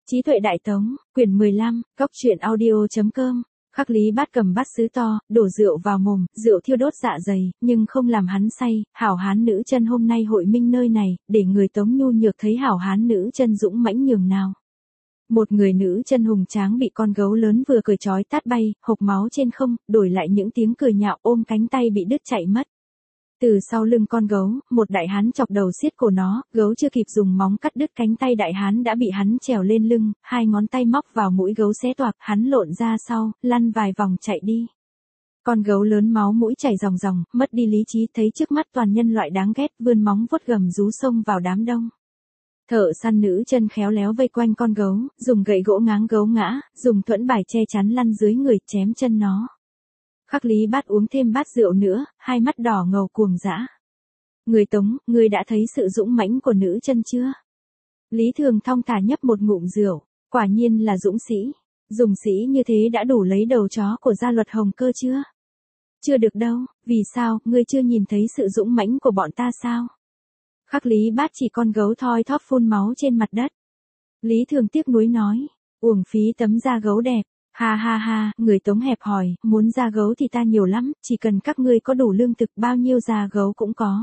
Trí tuệ đại tống, quyển 15, góc truyện audio.com. Khắc Lý Bát cầm bát sứ to, đổ rượu vào mồm, rượu thiêu đốt dạ dày, nhưng không làm hắn say. Hảo hán nữ chân hôm nay hội minh nơi này, để người Tống nhu nhược thấy hảo hán nữ chân dũng mãnh nhường nào. Một người nữ chân hùng tráng bị con gấu lớn vừa cười trói tát bay, hộc máu trên không, đổi lại những tiếng cười nhạo, ôm cánh tay bị đứt chạy mất. Từ sau lưng con gấu, một đại hán chọc đầu xiết cổ nó, gấu chưa kịp dùng móng cắt đứt cánh tay đại hán đã bị hắn trèo lên lưng, hai ngón tay móc vào mũi gấu xé toạc, hắn lộn ra sau, lăn vài vòng chạy đi. Con gấu lớn máu mũi chảy ròng ròng, mất đi lý trí, thấy trước mắt toàn nhân loại đáng ghét, vươn móng vuốt gầm rú xông vào đám đông. Thợ săn nữ chân khéo léo vây quanh con gấu, dùng gậy gỗ ngáng gấu ngã, dùng thuẫn bài che chắn lăn dưới người, chém chân nó. Khắc Lý Bát uống thêm bát rượu nữa, hai mắt đỏ ngầu cuồng dã. Người Tống, ngươi đã thấy sự dũng mãnh của nữ chân chưa? Lý Thường thong thả nhấp một ngụm rượu, quả nhiên là dũng sĩ. Dùng sĩ như thế đã đủ lấy đầu chó của gia luật Hồng Cơ chưa? Chưa được đâu, vì sao, ngươi chưa nhìn thấy sự dũng mãnh của bọn ta sao? Khắc Lý Bát chỉ con gấu thoi thóp phun máu trên mặt đất. Lý Thường tiếc nuối nói, uổng phí tấm da gấu đẹp. Ha ha ha, người Tống hẹp hòi, muốn da gấu thì ta nhiều lắm, chỉ cần các ngươi có đủ lương thực bao nhiêu da gấu cũng có.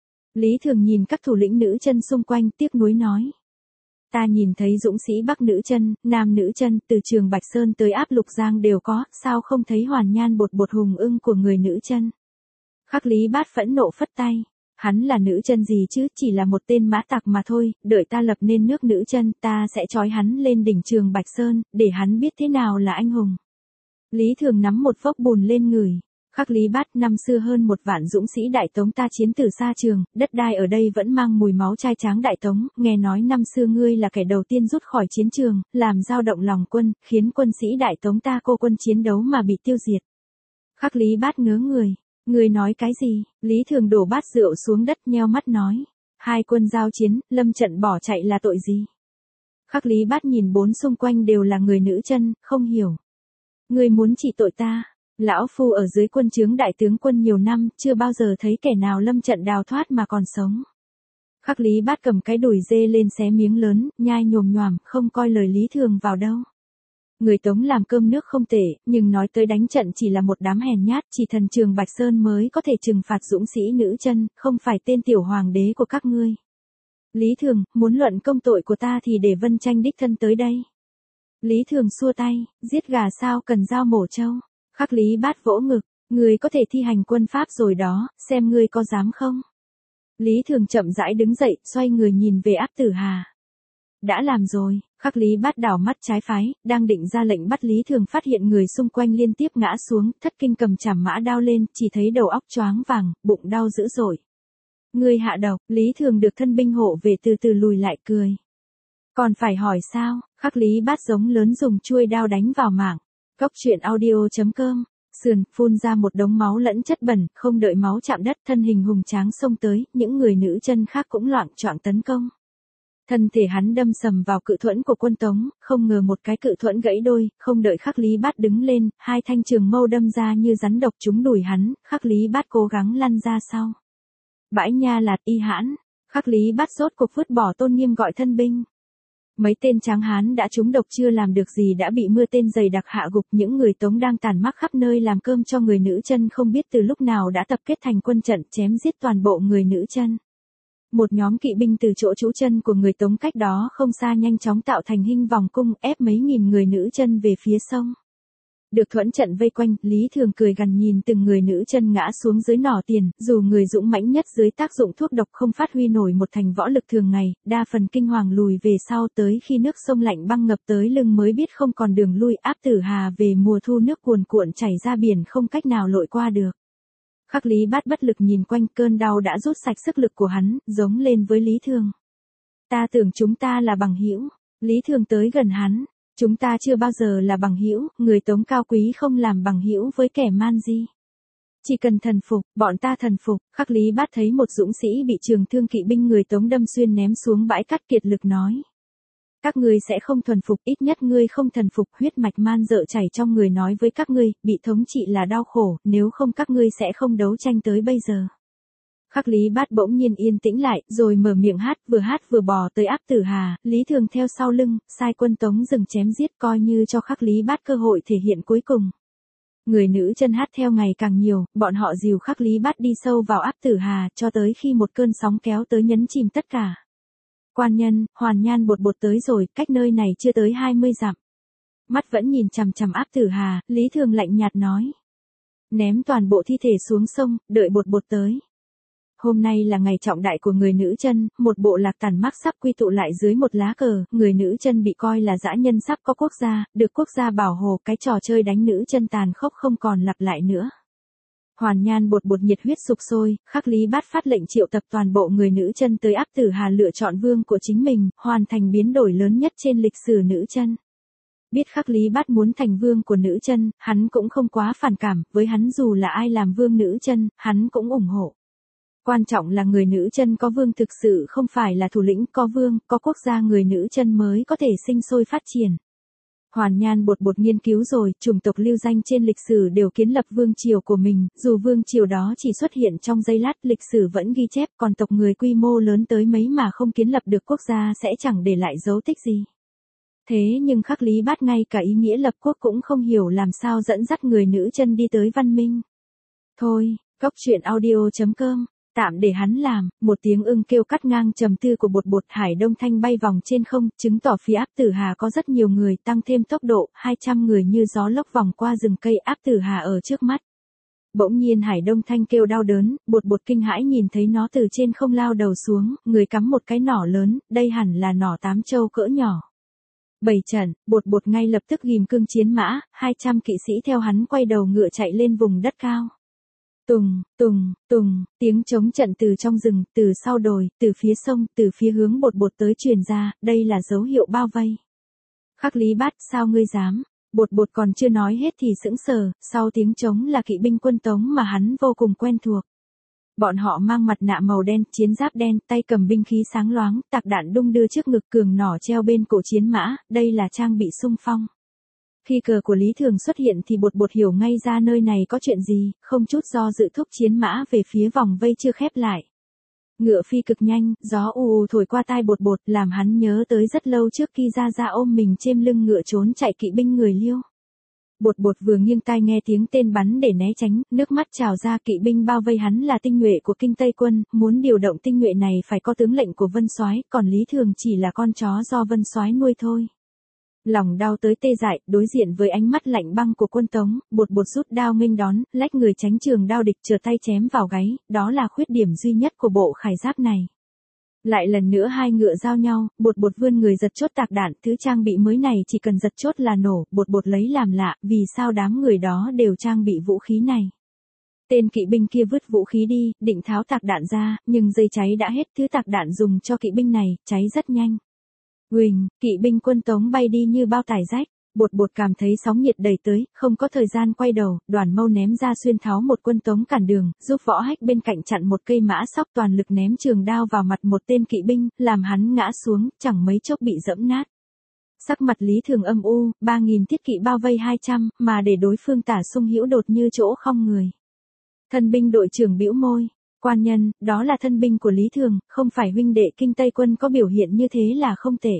Lý Thường nhìn các thủ lĩnh nữ chân xung quanh tiếc nuối nói. Ta nhìn thấy dũng sĩ Bắc nữ chân, Nam nữ chân, từ Trường Bạch Sơn tới Áp Lục Giang đều có, sao không thấy hoàn nhan bột bột hùng ưng của người nữ chân. Khắc Lý Bát phẫn nộ phất tay. Hắn là nữ chân gì chứ, chỉ là một tên mã tặc mà thôi, đợi ta lập nên nước nữ chân, ta sẽ trói hắn lên đỉnh Trường Bạch Sơn, để hắn biết thế nào là anh hùng. Lý Thường nắm một vốc bùn lên người. Khắc Lý Bát, năm xưa hơn 1 vạn dũng sĩ Đại Tống ta chiến từ xa trường, đất đai ở đây vẫn mang mùi máu trai tráng Đại Tống, nghe nói năm xưa ngươi là kẻ đầu tiên rút khỏi chiến trường, làm dao động lòng quân, khiến quân sĩ Đại Tống ta cô quân chiến đấu mà bị tiêu diệt. Khắc Lý Bát ngớ người. Người nói cái gì? Lý Thường đổ bát rượu xuống đất nheo mắt nói. Hai quân giao chiến, lâm trận bỏ chạy là tội gì? Khắc Lý Bát nhìn bốn xung quanh đều là người nữ chân, không hiểu. Người muốn trị tội ta? Lão phu ở dưới quân trướng đại tướng quân nhiều năm, chưa bao giờ thấy kẻ nào lâm trận đào thoát mà còn sống. Khắc Lý Bát cầm cái đùi dê lên xé miếng lớn, nhai nhồm nhoàm, không coi lời Lý Thường vào đâu. Người Tống làm cơm nước không tệ, nhưng nói tới đánh trận chỉ là một đám hèn nhát, chỉ thần Trường Bạch Sơn mới có thể trừng phạt dũng sĩ nữ chân, không phải tên tiểu hoàng đế của các ngươi. Lý Thường, muốn luận công tội của ta thì để Vân Tranh đích thân tới đây. Lý Thường xua tay, giết gà sao cần dao mổ trâu. Khắc Lý Bát vỗ ngực, ngươi có thể thi hành quân pháp rồi đó, xem ngươi có dám không. Lý Thường chậm rãi đứng dậy, xoay người nhìn về Áp Tử Hà. Đã làm rồi. Khắc Lý Bát đảo mắt trái phái, đang định ra lệnh bắt Lý Thường phát hiện người xung quanh liên tiếp ngã xuống, thất kinh cầm chảm mã đao lên, chỉ thấy đầu óc choáng vàng, bụng đau dữ dội. Ngươi hạ độc, Lý Thường được thân binh hộ về từ từ lùi lại cười. Còn phải hỏi sao? Khắc Lý Bát giống lớn dùng chuôi đao đánh vào mảng. Góc truyện audio.com. Sườn, phun ra một đống máu lẫn chất bẩn, không đợi máu chạm đất, thân hình hùng tráng xông tới, những người nữ chân khác cũng loạng choạng tấn công. Thân thể hắn đâm sầm vào cự thuẫn của quân Tống, không ngờ một cái cự thuẫn gãy đôi, không đợi Khắc Lý Bát đứng lên, hai thanh trường mâu đâm ra như rắn độc trúng đùi hắn, Khắc Lý Bát cố gắng lăn ra sau. Bãi nha lạt y hãn, Khắc Lý Bát rốt cuộc vứt bỏ tôn nghiêm gọi thân binh. Mấy tên tráng hán đã trúng độc chưa làm được gì đã bị mưa tên dày đặc hạ gục, những người Tống đang tàn mắc khắp nơi làm cơm cho người nữ chân không biết từ lúc nào đã tập kết thành quân trận chém giết toàn bộ người nữ chân. Một nhóm kỵ binh từ chỗ trú chân của người Tống cách đó không xa nhanh chóng tạo thành hình vòng cung ép mấy nghìn người nữ chân về phía sông. Được thuẫn trận vây quanh, Lý Thường cười gằn nhìn từng người nữ chân ngã xuống dưới nỏ tiền, dù người dũng mãnh nhất dưới tác dụng thuốc độc không phát huy nổi một thành võ lực thường ngày, đa phần kinh hoàng lùi về sau tới khi nước sông lạnh băng ngập tới lưng mới biết không còn đường lui. Áp Tử Hà về mùa thu nước cuồn cuộn chảy ra biển không cách nào lội qua được. Khắc Lý Bát bất lực nhìn quanh, cơn đau đã rút sạch sức lực của hắn, giống lên với Lý Thường. Ta tưởng chúng ta là bằng hữu. Lý Thường tới gần hắn. Chúng ta chưa bao giờ là bằng hữu, người Tống cao quý không làm bằng hữu với kẻ man di. Chỉ cần thần phục, bọn ta thần phục. Khắc Lý Bát thấy một dũng sĩ bị trường thương kỵ binh người Tống đâm xuyên ném xuống bãi cát kiệt lực nói. Các ngươi sẽ không thuần phục, ít nhất ngươi không thần phục, huyết mạch man dợ chảy trong người nói với các ngươi, bị thống trị là đau khổ, nếu không các ngươi sẽ không đấu tranh tới bây giờ. Khắc Lý Bát bỗng nhiên yên tĩnh lại, rồi mở miệng hát vừa bò tới áp Tử Hà, Lý Thường theo sau lưng, sai quân tống dừng chém giết coi như cho Khắc Lý Bát cơ hội thể hiện cuối cùng. Người nữ chân hát theo ngày càng nhiều, bọn họ dìu Khắc Lý Bát đi sâu vào áp Tử Hà, cho tới khi một cơn sóng kéo tới nhấn chìm tất cả. Quan nhân, Hoàn Nhan bột bột tới rồi, cách nơi này chưa tới 20 dặm. Mắt vẫn nhìn chằm chằm áp Tử Hà, Lý Thường lạnh nhạt nói. Ném toàn bộ thi thể xuống sông, đợi bột bột tới. Hôm nay là ngày trọng đại của người nữ chân, một bộ lạc tàn mác sắp quy tụ lại dưới một lá cờ, người nữ chân bị coi là dã nhân sắp có quốc gia, được quốc gia bảo hộ, cái trò chơi đánh nữ chân tàn khốc không còn lặp lại nữa. Hoàn Nhan bột bột nhiệt huyết sục sôi, Khắc Lý Bát phát lệnh triệu tập toàn bộ người nữ chân tới áp Tử Hà lựa chọn vương của chính mình, hoàn thành biến đổi lớn nhất trên lịch sử nữ chân. Biết Khắc Lý Bát muốn thành vương của nữ chân, hắn cũng không quá phản cảm, với hắn dù là ai làm vương nữ chân, hắn cũng ủng hộ. Quan trọng là người nữ chân có vương thực sự không phải là thủ lĩnh, có vương, có quốc gia người nữ chân mới có thể sinh sôi phát triển. Hoàn Nhan bột bột nghiên cứu rồi, chủng tộc lưu danh trên lịch sử đều kiến lập vương triều của mình, dù vương triều đó chỉ xuất hiện trong giây lát, lịch sử vẫn ghi chép, còn tộc người quy mô lớn tới mấy mà không kiến lập được quốc gia sẽ chẳng để lại dấu tích gì. Thế nhưng Khắc Lý Bát ngay cả ý nghĩa lập quốc cũng không hiểu làm sao dẫn dắt người nữ chân đi tới văn minh. Thôi, Cốc Truyện Audio.com, tạm để hắn làm, một tiếng ưng kêu cắt ngang trầm tư của bột bột. Hải Đông Thanh bay vòng trên không, chứng tỏ phía áp Tử Hà có rất nhiều người, tăng thêm tốc độ, 200 người như gió lốc vòng qua rừng cây áp Tử Hà ở trước mắt. Bỗng nhiên Hải Đông Thanh kêu đau đớn, bột bột kinh hãi nhìn thấy nó từ trên không lao đầu xuống, người cắm một cái nỏ lớn, đây hẳn là nỏ 8 châu cỡ nhỏ. Bày trận, bột bột ngay lập tức ghim cương chiến mã, 200 kỵ sĩ theo hắn quay đầu ngựa chạy lên vùng đất cao. Tùng, tùng, tùng, tiếng trống trận từ trong rừng, từ sau đồi, từ phía sông, từ phía hướng bột bột tới truyền ra, đây là dấu hiệu bao vây. Khắc Lý Bát, sao ngươi dám? Bột bột còn chưa nói hết thì sững sờ, sau tiếng trống là kỵ binh quân Tống mà hắn vô cùng quen thuộc. Bọn họ mang mặt nạ màu đen, chiến giáp đen, tay cầm binh khí sáng loáng, tạc đạn đung đưa trước ngực, cường nỏ treo bên cổ chiến mã, đây là trang bị xung phong. Khi cờ của Lý Thường xuất hiện thì bột bột hiểu ngay ra nơi này có chuyện gì, không chút do dự thúc chiến mã về phía vòng vây chưa khép lại. Ngựa phi cực nhanh, gió ù ù thổi qua tai bột bột, làm hắn nhớ tới rất lâu trước khi ra ôm mình trên lưng ngựa trốn chạy kỵ binh người Liêu. Bột bột vừa nghiêng tai nghe tiếng tên bắn để né tránh, nước mắt trào ra, kỵ binh bao vây hắn là tinh nhuệ của Kinh Tây quân, muốn điều động tinh nhuệ này phải có tướng lệnh của Vân Soái, còn Lý Thường chỉ là con chó do Vân Soái nuôi thôi. Lòng đau tới tê dại, đối diện với ánh mắt lạnh băng của quân Tống, bột bột rút đao nghênh đón, lách người tránh trường đao địch, trở tay chém vào gáy, đó là khuyết điểm duy nhất của bộ khải giáp này. Lại lần nữa hai ngựa giao nhau, bột bột vươn người giật chốt tạc đạn, thứ trang bị mới này chỉ cần giật chốt là nổ, bột bột lấy làm lạ, vì sao đám người đó đều trang bị vũ khí này. Tên kỵ binh kia vứt vũ khí đi, định tháo tạc đạn ra, nhưng dây cháy đã hết, thứ tạc đạn dùng cho kỵ binh này, cháy rất nhanh. Huỳnh, kỵ binh quân Tống bay đi như bao tải rách. Bột bột cảm thấy sóng nhiệt đẩy tới, không có thời gian quay đầu, Đoàn Mâu ném ra xuyên tháo một quân Tống cản đường, giúp Võ Hách bên cạnh chặn một cây mã sóc, toàn lực ném trường đao vào mặt một tên kỵ binh, làm hắn ngã xuống, chẳng mấy chốc bị dẫm nát. Sắc mặt Lý Thường âm u, 3.000 thiết kỵ bao vây 200, mà để đối phương tả sung hữu đột như chỗ không người. Thân binh đội trưởng bĩu môi, quan nhân, đó là thân binh của Lý Thường, không phải huynh đệ Kinh Tây quân có biểu hiện như thế là không tệ.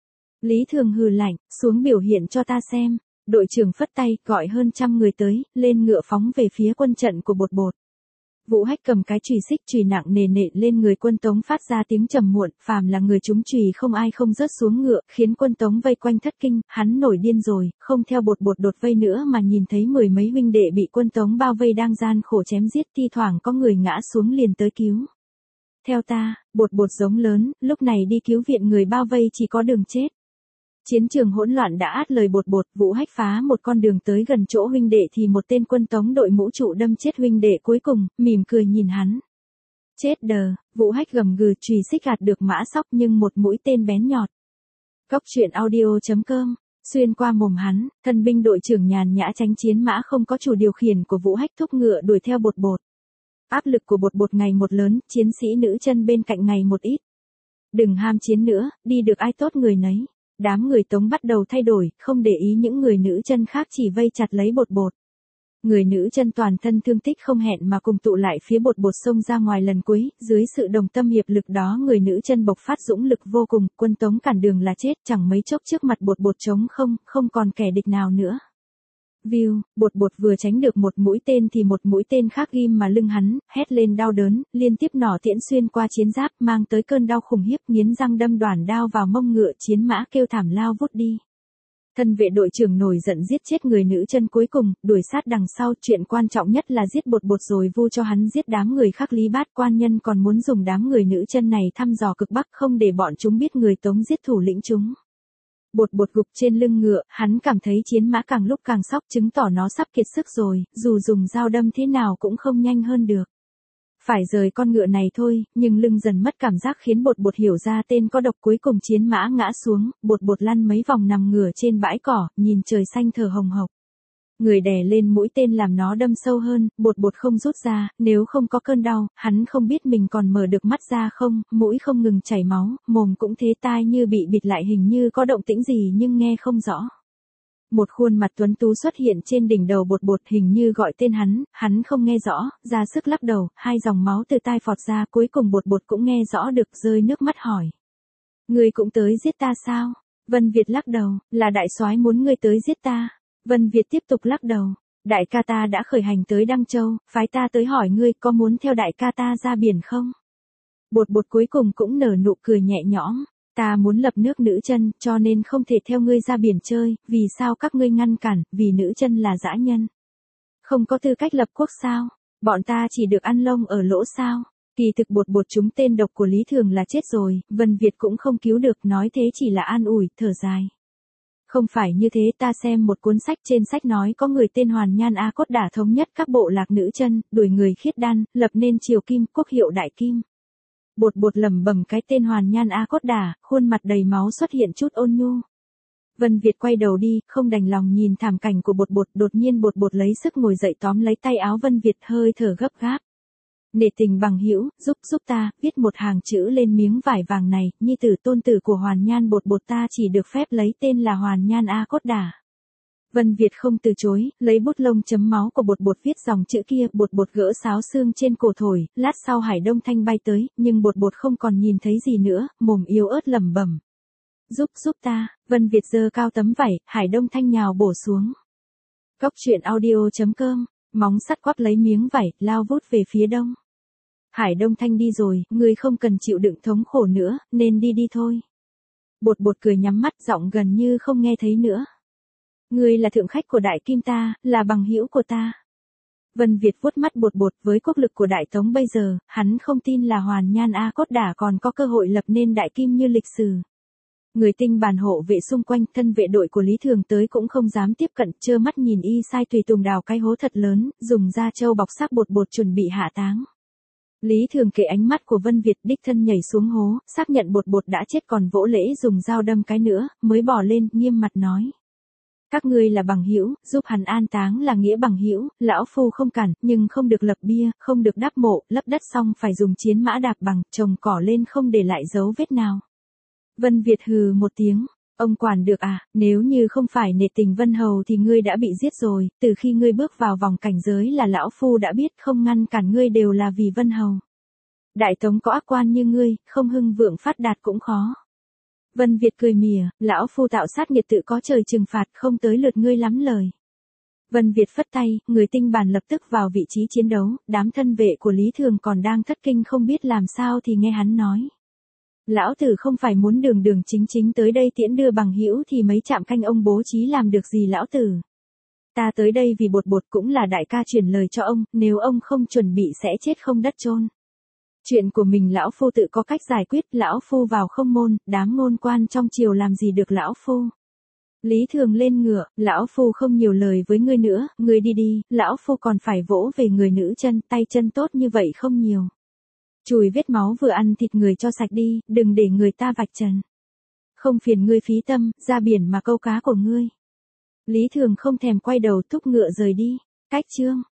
Lý Thường hừ lạnh, xuống biểu hiện cho ta xem. Đội trưởng phất tay, gọi hơn 100 người tới, lên ngựa phóng về phía quân trận của bột bột. Vũ Hách cầm cái chùy xích, chùy nặng nề nệ lên người quân Tống, phát ra tiếng trầm muộn, phàm là người trúng chùy không ai không rớt xuống ngựa, khiến quân Tống vây quanh thất kinh, hắn nổi điên rồi, không theo bột bột đột vây nữa mà nhìn thấy mười mấy huynh đệ bị quân Tống bao vây đang gian khổ chém giết, thi thoảng có người ngã xuống liền tới cứu. Theo ta, bột bột giống lớn, lúc này đi cứu viện người bao vây chỉ có đường chết. Chiến trường hỗn loạn đã át lời bột bột, Vũ Hách phá một con đường tới gần chỗ huynh đệ thì một tên quân Tống đội mũ trụ đâm chết huynh đệ cuối cùng, mỉm cười nhìn hắn. Chết đờ, Vũ Hách gầm gừ, chùy xích gạt được mã sóc nhưng một mũi tên bén nhọt. Cốc Truyện Audio.com, xuyên qua mồm hắn, thân binh đội trưởng nhàn nhã tránh chiến mã không có chủ điều khiển của Vũ Hách thúc ngựa đuổi theo bột bột. Áp lực của bột bột ngày một lớn, chiến sĩ nữ chân bên cạnh ngày một ít. Đừng ham chiến nữa, đi được ai tốt người nấy. Đám người Tống bắt đầu thay đổi, không để ý những người nữ chân khác chỉ vây chặt lấy bột bột. Người nữ chân toàn thân thương tích không hẹn mà cùng tụ lại phía bột bột xông ra ngoài lần cuối, dưới sự đồng tâm hiệp lực đó người nữ chân bộc phát dũng lực vô cùng, quân tống cản đường là chết, chẳng mấy chốc trước mặt bột bột trống không, không còn kẻ địch nào nữa. View, bột bột vừa tránh được một mũi tên thì một mũi tên khác ghim mà lưng hắn, hét lên đau đớn, liên tiếp nỏ tiễn xuyên qua chiến giáp mang tới cơn đau khủng khiếp, nghiến răng đâm đoản đao vào mông ngựa, chiến mã kêu thảm lao vút đi. Thân vệ đội trưởng nổi giận giết chết người nữ chân cuối cùng, đuổi sát đằng sau, chuyện quan trọng nhất là giết bột bột rồi vu cho hắn giết đám người Khắc Lý Bát. Quan nhân còn muốn dùng đám người nữ chân này thăm dò cực Bắc, không để bọn chúng biết người Tống giết thủ lĩnh chúng. Bột bột gục trên lưng ngựa, hắn cảm thấy chiến mã càng lúc càng sóc, chứng tỏ nó sắp kiệt sức rồi, dù dùng dao đâm thế nào cũng không nhanh hơn được. Phải rời con ngựa này thôi, nhưng lưng dần mất cảm giác khiến bột bột hiểu ra tên có độc. Cuối cùng chiến mã ngã xuống, bột bột lăn mấy vòng nằm ngửa trên bãi cỏ, nhìn trời xanh thở hồng hộc. Người đè lên mũi tên làm nó đâm sâu hơn, bột bột không rút ra, nếu không có cơn đau, hắn không biết mình còn mở được mắt ra không, mũi không ngừng chảy máu, mồm cũng thế, tai như bị bịt lại, hình như có động tĩnh gì nhưng nghe không rõ. Một khuôn mặt tuấn tú xuất hiện trên đỉnh đầu bột bột, hình như gọi tên hắn không nghe rõ, ra sức lắc đầu, hai dòng máu từ tai phọt ra, cuối cùng bột bột cũng nghe rõ được, rơi nước mắt hỏi. Ngươi cũng tới giết ta sao? Vân Việt lắc đầu, là đại soái muốn ngươi tới giết ta. Vân Việt tiếp tục lắc đầu, đại ca ta đã khởi hành tới Đăng Châu, phái ta tới hỏi ngươi có muốn theo đại ca ta ra biển không? Bột bột cuối cùng cũng nở nụ cười nhẹ nhõm. Ta muốn lập nước nữ chân, cho nên không thể theo ngươi ra biển chơi, vì sao các ngươi ngăn cản, vì nữ chân là dã nhân. Không có tư cách lập quốc sao, bọn ta chỉ được ăn lông ở lỗ sao. Kỳ thực bột bột chúng tên độc của Lý Thường là chết rồi, Vân Việt cũng không cứu được, nói thế chỉ là an ủi, thở dài. Không phải như thế, ta xem một cuốn sách, trên sách nói có người tên Hoàn Nhan A Cốt Đả thống nhất các bộ lạc nữ chân, đuổi người khiết đan, lập nên triều Kim, quốc hiệu Đại Kim. Bột bột lẩm bẩm cái tên Hoàn Nhan A Cốt Đả, khuôn mặt đầy máu xuất hiện chút ôn nhu. Vân Việt quay đầu đi, không đành lòng nhìn thảm cảnh của bột bột, đột nhiên bột bột lấy sức ngồi dậy tóm lấy tay áo Vân Việt, hơi thở gấp gáp. Nể tình bằng hữu, giúp ta, viết một hàng chữ lên miếng vải vàng này, nhi tử tôn tử của Hoàn Nhan bột bột ta chỉ được phép lấy tên là Hoàn Nhan A Cốt Đả. Vân Việt không từ chối, lấy bút lông chấm máu của bột bột viết dòng chữ kia, bột bột gỡ sáo xương trên cổ thổi, lát sau Hải Đông Thanh bay tới, nhưng bột bột không còn nhìn thấy gì nữa, mồm yếu ớt lẩm bẩm. Giúp ta, Vân Việt giơ cao tấm vải, Hải Đông Thanh nhào bổ xuống. Góc truyện audio.com, móng sắt quắp lấy miếng vải, lao vút về phía đông. Hải Đông Thanh đi rồi, ngươi không cần chịu đựng thống khổ nữa, nên đi thôi. Bột bột cười nhắm mắt, giọng gần như không nghe thấy nữa. Ngươi là thượng khách của Đại Kim ta, là bằng hữu của ta. Vân Việt vuốt mắt bột bột, với quốc lực của Đại Tống bây giờ, hắn không tin là Hoàn Nhan A Cốt Đả còn có cơ hội lập nên Đại Kim như lịch sử. Người tinh bàn hộ vệ xung quanh, thân vệ đội của Lý Thường tới cũng không dám tiếp cận, trơ mắt nhìn y sai tùy tùng đào cái hố thật lớn, dùng da trâu bọc xác bột bột chuẩn bị hạ táng. Lý Thường kể ánh mắt của Vân Việt, đích thân nhảy xuống hố, xác nhận bột bột đã chết, còn vỗ lễ dùng dao đâm cái nữa, mới bỏ lên, nghiêm mặt nói. Các ngươi là bằng hữu, giúp hắn an táng là nghĩa bằng hữu, lão phu không cản, nhưng không được lập bia, không được đắp mộ, lấp đất xong phải dùng chiến mã đạp bằng, trồng cỏ lên không để lại dấu vết nào. Vân Việt hừ một tiếng, ông quản được à, nếu như không phải nể tình Vân Hầu thì ngươi đã bị giết rồi, từ khi ngươi bước vào vòng cảnh giới là lão phu đã biết, không ngăn cản ngươi đều là vì Vân Hầu. Đại Tống có ác quan như ngươi, không hưng vượng phát đạt cũng khó. Vân Việt cười mỉa, lão phu tạo sát nghiệt tự có trời trừng phạt, không tới lượt ngươi lắm lời. Vân Việt phất tay, người tinh bàn lập tức vào vị trí chiến đấu, đám thân vệ của Lý Thường còn đang thất kinh không biết làm sao thì nghe hắn nói. Lão tử không phải muốn đường đường chính chính tới đây tiễn đưa bằng hữu thì mấy trạm canh ông bố trí làm được gì lão tử. Ta tới đây vì bột bột cũng là đại ca truyền lời cho ông, nếu ông không chuẩn bị sẽ chết không đất chôn. Chuyện của mình lão phu tự có cách giải quyết, lão phu vào không môn, đám ngôn quan trong triều làm gì được lão phu. Lý Thường lên ngựa, lão phu không nhiều lời với ngươi nữa, ngươi đi, lão phu còn phải vỗ về người nữ chân, tay chân tốt như vậy không nhiều. Chùi vết máu vừa ăn thịt người cho sạch đi, đừng để người ta vạch trần. Không phiền ngươi phí tâm, ra biển mà câu cá của ngươi. Lý Thường không thèm quay đầu, thúc ngựa rời đi. Cách chương